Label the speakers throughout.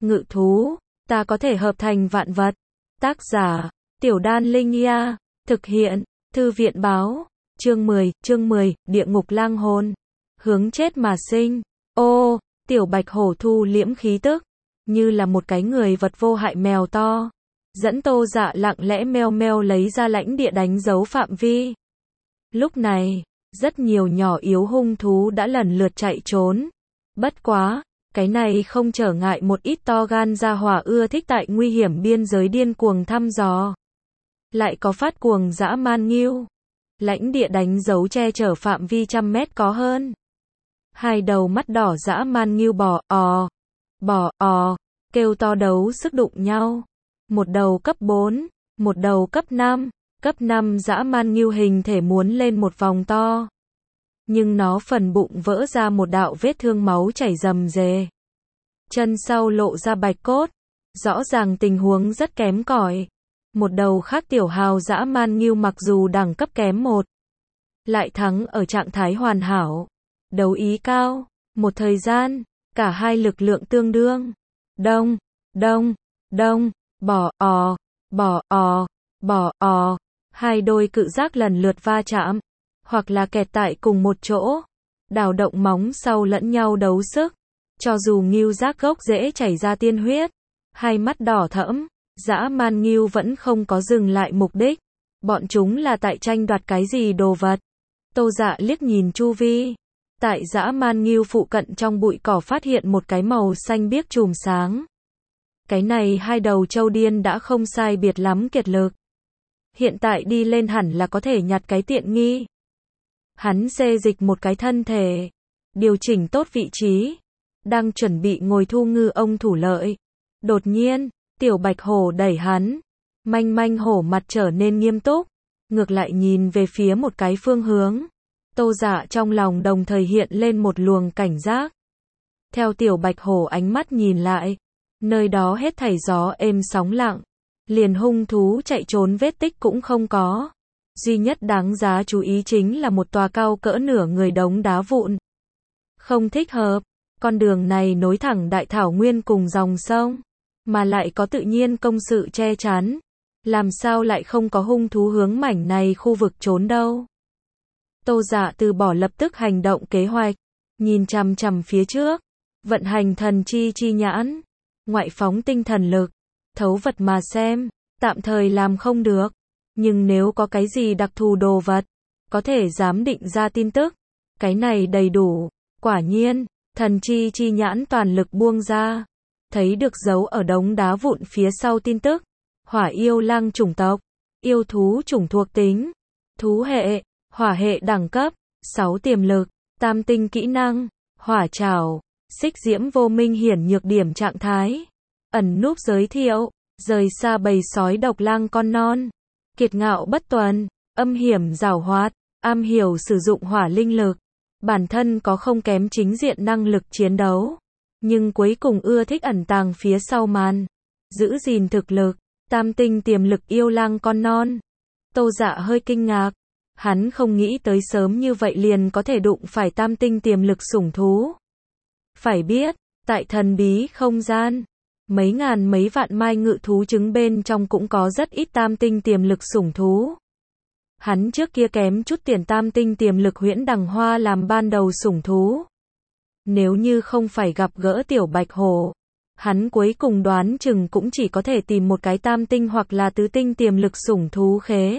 Speaker 1: ngự thú, ta có thể hợp thành vạn vật. Tác giả, Tiểu Đan Linh Nha, thực hiện, Thư viện báo, chương 10, địa ngục lang hồn, hướng chết mà sinh. Ô, tiểu bạch hổ thu liễm khí tức, như là một cái người vật vô hại mèo to, dẫn Tô Dạ lặng lẽ meo meo lấy ra lãnh địa đánh dấu phạm vi. Lúc này, rất nhiều nhỏ yếu hung thú đã lần lượt chạy trốn. Bất quá, cái này không trở ngại một ít to gan gia hỏa ưa thích tại nguy hiểm biên giới điên cuồng thăm dò. Lại có phát cuồng dã man ngưu. Lãnh địa đánh dấu che chở phạm vi trăm mét có hơn. Hai đầu mắt đỏ dã man ngưu bò kêu to đấu sức đụng nhau. Một đầu cấp 4, một đầu cấp 5. Cấp 5 dã man ngưu hình thể muốn lên một vòng to. Nhưng nó phần bụng vỡ ra một đạo vết thương máu chảy rầm rề. Chân sau lộ ra bạch cốt. Rõ ràng tình huống rất kém cỏi. Một đầu khác tiểu hào dã man ngưu mặc dù đẳng cấp kém một, lại thắng ở trạng thái hoàn hảo. Đấu ý cao. Một thời gian, cả hai lực lượng tương đương. Đông, bò o. Hai đôi cự giác lần lượt va chạm, hoặc là kẹt tại cùng một chỗ, đào động móng sau lẫn nhau đấu sức. Cho dù ngưu giác gốc rễ chảy ra tiên huyết, hai mắt đỏ thẫm, dã man ngưu vẫn không có dừng lại mục đích. Bọn chúng là tại tranh đoạt cái gì đồ vật? Tô Dạ liếc nhìn chu vi. Tại dã man ngưu phụ cận trong bụi cỏ phát hiện một cái màu xanh biếc chùm sáng. Cái này hai đầu trâu điên đã không sai biệt lắm kiệt lực. Hiện tại đi lên hẳn là có thể nhặt cái tiện nghi. Hắn xê dịch một cái thân thể, điều chỉnh tốt vị trí, đang chuẩn bị ngồi thu ngư ông thủ lợi. Đột nhiên, tiểu bạch hổ đẩy hắn. Manh hổ mặt trở nên nghiêm túc, ngược lại nhìn về phía một cái phương hướng. Tô Dạ trong lòng đồng thời hiện lên một luồng cảnh giác. Theo tiểu bạch hổ ánh mắt nhìn lại, nơi đó hết thảy gió êm sóng lặng, liền hung thú chạy trốn vết tích cũng không có. Duy nhất đáng giá chú ý chính là một tòa cao cỡ nửa người đống đá vụn. Không thích hợp, con đường này nối thẳng đại thảo nguyên cùng dòng sông, mà lại có tự nhiên công sự che chắn. Làm sao lại không có hung thú hướng mảnh này khu vực trốn đâu? Tô Dạ từ bỏ lập tức hành động kế hoạch, nhìn chằm chằm phía trước, vận hành thần chi nhãn, ngoại phóng tinh thần lực, thấu vật mà xem, tạm thời làm không được, nhưng nếu có cái gì đặc thù đồ vật, có thể giám định ra tin tức, cái này đầy đủ. Quả nhiên, thần chi nhãn toàn lực buông ra, thấy được dấu ở đống đá vụn phía sau tin tức. Hỏa yêu lang chủng tộc, yêu thú chủng thuộc tính, thú hệ, hỏa hệ đẳng cấp, 6 tiềm lực, tam tinh kỹ năng, hỏa trảo, xích diễm vô minh hiển nhược điểm trạng thái, ẩn núp giới thiệu, rời xa bầy sói độc lang con non, kiệt ngạo bất tuần, âm hiểm giảo hoạt, am hiểu sử dụng hỏa linh lực, bản thân có không kém chính diện năng lực chiến đấu, nhưng cuối cùng ưa thích ẩn tàng phía sau màn, giữ gìn thực lực. Tam tinh tiềm lực yêu lang con non. Tô Dạ hơi kinh ngạc. Hắn không nghĩ tới sớm như vậy liền có thể đụng phải tam tinh tiềm lực sủng thú. Phải biết, tại thần bí không gian, mấy ngàn mấy vạn mai ngự thú trứng bên trong cũng có rất ít tam tinh tiềm lực sủng thú. Hắn trước kia kém chút tiền tam tinh tiềm lực huyễn đằng hoa làm ban đầu sủng thú. Nếu như không phải gặp gỡ tiểu bạch hổ, hắn cuối cùng đoán chừng cũng chỉ có thể tìm một cái tam tinh hoặc là tứ tinh tiềm lực sủng thú khế.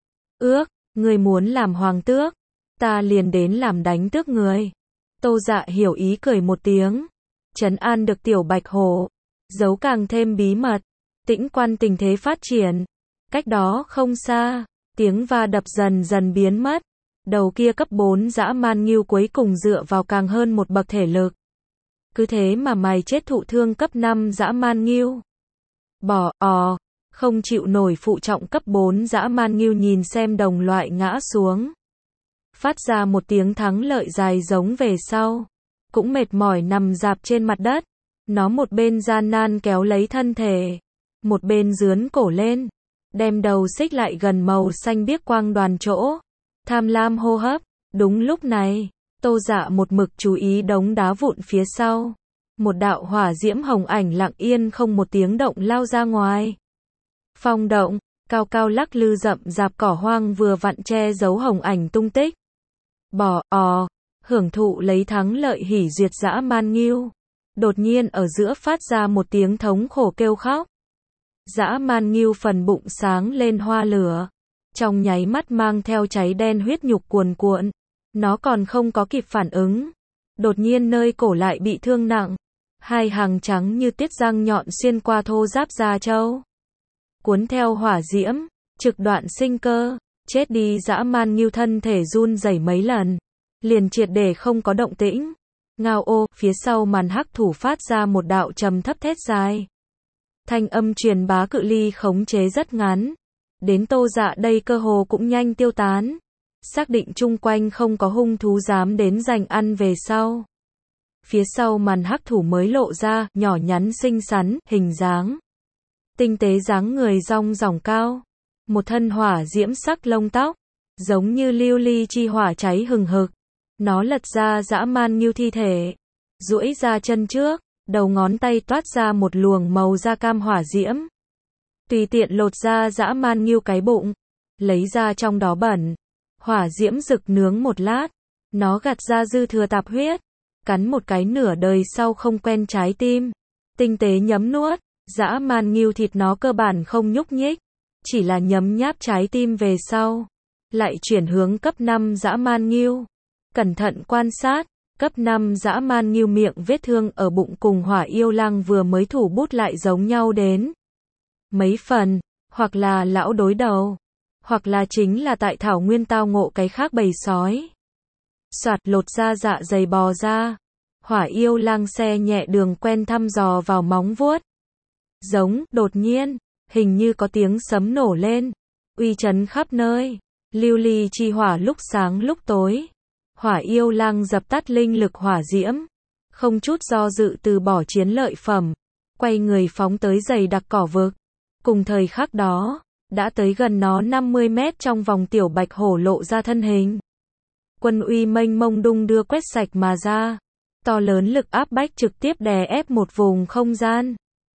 Speaker 1: Người muốn làm hoàng tước, ta liền đến làm đánh tước người. Tô Dạ hiểu ý cười một tiếng, trấn an được tiểu bạch hổ, giấu càng thêm bí mật, tĩnh quan tình thế phát triển. Cách đó không xa, tiếng va đập dần dần biến mất, đầu kia cấp 4 dã man ngưu cuối cùng dựa vào càng hơn một bậc thể lực. Cứ thế mà mày chết thụ thương cấp 5 dã man ngưu. Không chịu nổi phụ trọng cấp 4 dã man ngưu nhìn xem đồng loại ngã xuống. Phát ra một tiếng thắng lợi dài giống về sau. Cũng mệt mỏi nằm rạp trên mặt đất. Nó một bên gian nan kéo lấy thân thể, một bên dướn cổ lên, đem đầu xích lại gần màu xanh biếc quang đoàn chỗ. Tham lam hô hấp. Đúng lúc này, Tô Dạ một mực chú ý đống đá vụn phía sau. một đạo hỏa diễm hồng ảnh lặng yên không một tiếng động lao ra ngoài. Phong động, cao cao lắc lư rậm rạp cỏ hoang vừa vặn che giấu hồng ảnh tung tích. Bò, hưởng thụ lấy thắng lợi hỉ duyệt dã man ngưu. Đột nhiên ở giữa phát ra một tiếng thống khổ kêu khóc. Dã man ngưu phần bụng sáng lên hoa lửa. Trong nháy mắt mang theo cháy đen huyết nhục cuồn cuộn. Nó còn không có kịp phản ứng. Đột nhiên nơi cổ lại bị thương nặng. Hai hàng trắng như tiết răng nhọn xuyên qua thô giáp da trâu. Cuốn theo hỏa diễm, trực đoạn sinh cơ. Chết đi dã man ngưu thân thể run rẩy mấy lần. Liền triệt để không có động tĩnh. Ngao ô, phía sau màn hắc thủ phát ra một đạo trầm thấp thét dài. Thanh âm truyền bá cự ly khống chế rất ngắn. Đến Tô Dạ đây cơ hồ cũng nhanh tiêu tán. Xác định chung quanh không có hung thú dám đến giành ăn về sau. Phía sau màn hắc thủ mới lộ ra, nhỏ nhắn xinh xắn, hình dáng. Tinh tế dáng người rong ròng cao. Một thân hỏa diễm sắc lông tóc. Giống như lưu ly chi hỏa cháy hừng hực. Nó lật ra dã man ngưu thi thể. Duỗi ra chân trước, đầu ngón tay toát ra một luồng màu da cam hỏa diễm. Tùy tiện lột ra dã man ngưu cái bụng. Lấy ra trong đó bẩn. Hỏa diễm rực nướng một lát. Nó gạt ra dư thừa tạp huyết. Cắn một cái nửa đời sau không quen trái tim. Tinh tế nhấm nuốt. Dã man ngưu thịt nó cơ bản không nhúc nhích. Chỉ là nhấm nháp trái tim về sau. Lại chuyển hướng cấp 5 dã man ngưu. Cẩn thận quan sát. Cấp 5 dã man ngưu miệng vết thương ở bụng cùng hỏa yêu lang vừa mới thủ bút lại giống nhau đến mấy phần. Hoặc là lão đối đầu. Hoặc là chính là tại thảo nguyên tao ngộ cái khác bầy sói. Soạt lột ra dạ dày bò ra. Hỏa yêu lang xe nhẹ đường quen thăm dò vào móng vuốt. Giống, đột nhiên, hình như có tiếng sấm nổ lên. Uy chấn khắp nơi. Lưu ly chi hỏa lúc sáng lúc tối. Hỏa yêu lang dập tắt linh lực hỏa diễm. Không chút do dự từ bỏ chiến lợi phẩm. Quay người phóng tới dày đặc cỏ vực. Cùng thời khắc đó, đã tới gần nó 50 mét trong vòng tiểu bạch hổ lộ ra thân hình. Quân uy mênh mông đung đưa quét sạch mà ra. To lớn lực áp bách trực tiếp đè ép một vùng không gian.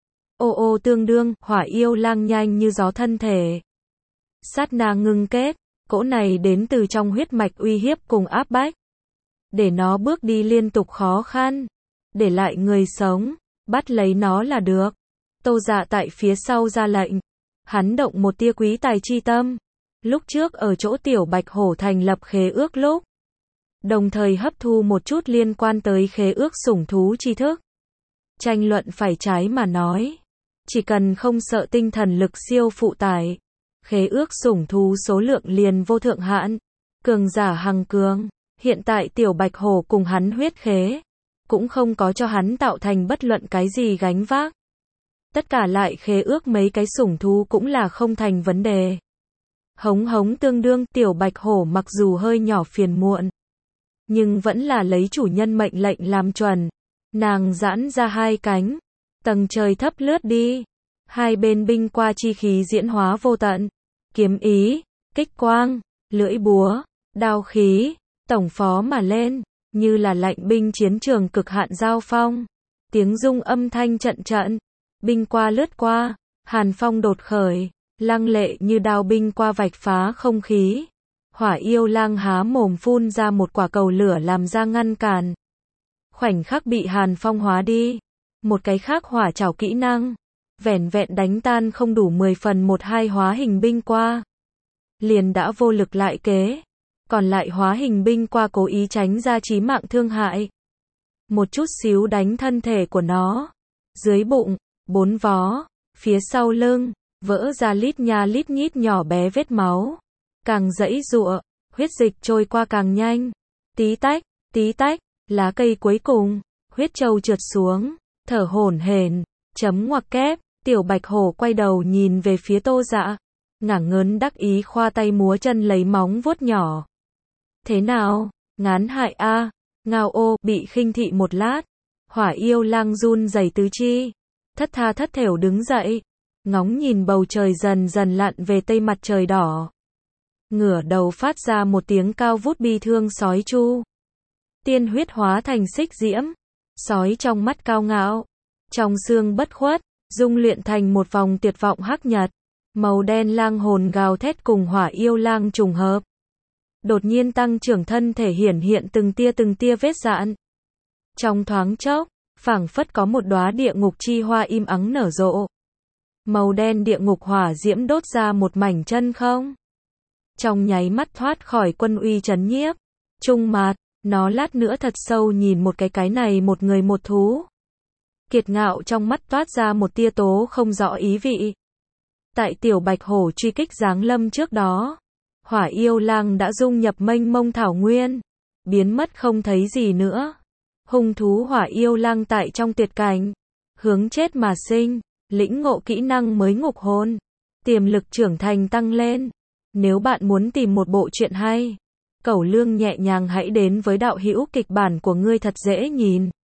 Speaker 1: Ô tương đương, hỏa yêu lang nhanh như gió thân thể. Sát na ngưng kết, cỗ này đến từ trong huyết mạch uy hiếp cùng áp bách. Để nó bước đi liên tục khó khăn. Để lại người sống, bắt lấy nó là được. Tô Dạ tại phía sau ra lệnh. Hắn động một tia quý tài chi tâm. Lúc trước ở chỗ tiểu bạch hổ thành lập khế ước lúc. Đồng thời hấp thu một chút liên quan tới khế ước sủng thú tri thức. Tranh luận phải trái mà nói. Chỉ cần không sợ tinh thần lực siêu phụ tải. Khế ước sủng thú số lượng liền vô thượng hạn. Cường giả hằng cường. Hiện tại tiểu bạch hổ cùng hắn huyết khế. Cũng không có cho hắn tạo thành bất luận cái gì gánh vác. Tất cả lại khế ước mấy cái sủng thú cũng là không thành vấn đề. Hống tương đương, tiểu bạch hổ mặc dù hơi nhỏ phiền muộn. Nhưng vẫn là lấy chủ nhân mệnh lệnh làm chuẩn. Nàng giãn ra hai cánh. Tầng trời thấp lướt đi. Hai bên binh qua chi khí diễn hóa vô tận. Kiếm ý, kích quang, lưỡi búa, đao khí, tổng phó mà lên. Như là lạnh binh chiến trường cực hạn giao phong. Tiếng rung âm thanh trận trận. Binh qua lướt qua. Hàn phong đột khởi. Lăng lệ như đao binh qua vạch phá không khí. Hỏa yêu lang há mồm phun ra một quả cầu lửa làm ra ngăn cản. Khoảnh khắc bị hàn phong hóa đi. Một cái khác hỏa trảo kỹ năng. Vẻn vẹn đánh tan không đủ 10 phần 1/2 hóa hình binh qua. Liền đã vô lực lại kế. Còn lại hóa hình binh qua cố ý tránh ra chí mạng thương hại. Một chút xíu đánh thân thể của nó. Dưới bụng, 4 vó, phía sau lưng, vỡ ra lít nha lít nhít nhỏ bé vết máu. Càng giãy giụa, huyết dịch trôi qua càng nhanh. Tí tách, lá cây cuối cùng, huyết châu trượt xuống, thở hổn hển, chấm ngoặc kép, tiểu bạch hổ quay đầu nhìn về phía Tô Dạ. Ngả ngớn đắc ý khoa tay múa chân lấy móng vuốt nhỏ. Thế nào, ngán hại a? Ngao ô, bị khinh thị một lát. Hỏa yêu lang run rẩy tứ chi. Thất tha thất thểu đứng dậy. Ngóng nhìn bầu trời dần dần lặn về tây mặt trời đỏ. Ngửa đầu phát ra một tiếng cao vút bi thương sói chu. Tiên huyết hóa thành xích diễm. Sói trong mắt cao ngạo, trong xương bất khuất, dung luyện thành một vòng tuyệt vọng hắc nhật. Màu đen lang hồn gào thét cùng hỏa yêu lang trùng hợp. Đột nhiên tăng trưởng thân thể hiển hiện từng tia vết rạn. Trong thoáng chốc, phảng phất có một đóa địa ngục chi hoa im ắng nở rộ. Màu đen địa ngục hỏa diễm đốt ra một mảnh chân không. Trong nháy mắt thoát khỏi quân uy trấn nhiếp. Trung mặt, nó lát nữa thật sâu nhìn một cái này một người một thú. Kiệt ngạo trong mắt toát ra một tia tố không rõ ý vị. Tại tiểu bạch hổ truy kích giáng lâm trước đó, hỏa yêu lang đã dung nhập mênh mông thảo nguyên, biến mất không thấy gì nữa. Hung thú hỏa yêu lang tại trong tuyệt cảnh, hướng chết mà sinh, lĩnh ngộ kỹ năng mới ngục hồn, tiềm lực trưởng thành tăng lên. Nếu bạn muốn tìm một bộ truyện hay, cẩu lương nhẹ nhàng hãy đến với đạo hữu kịch bản của ngươi thật dễ nhìn.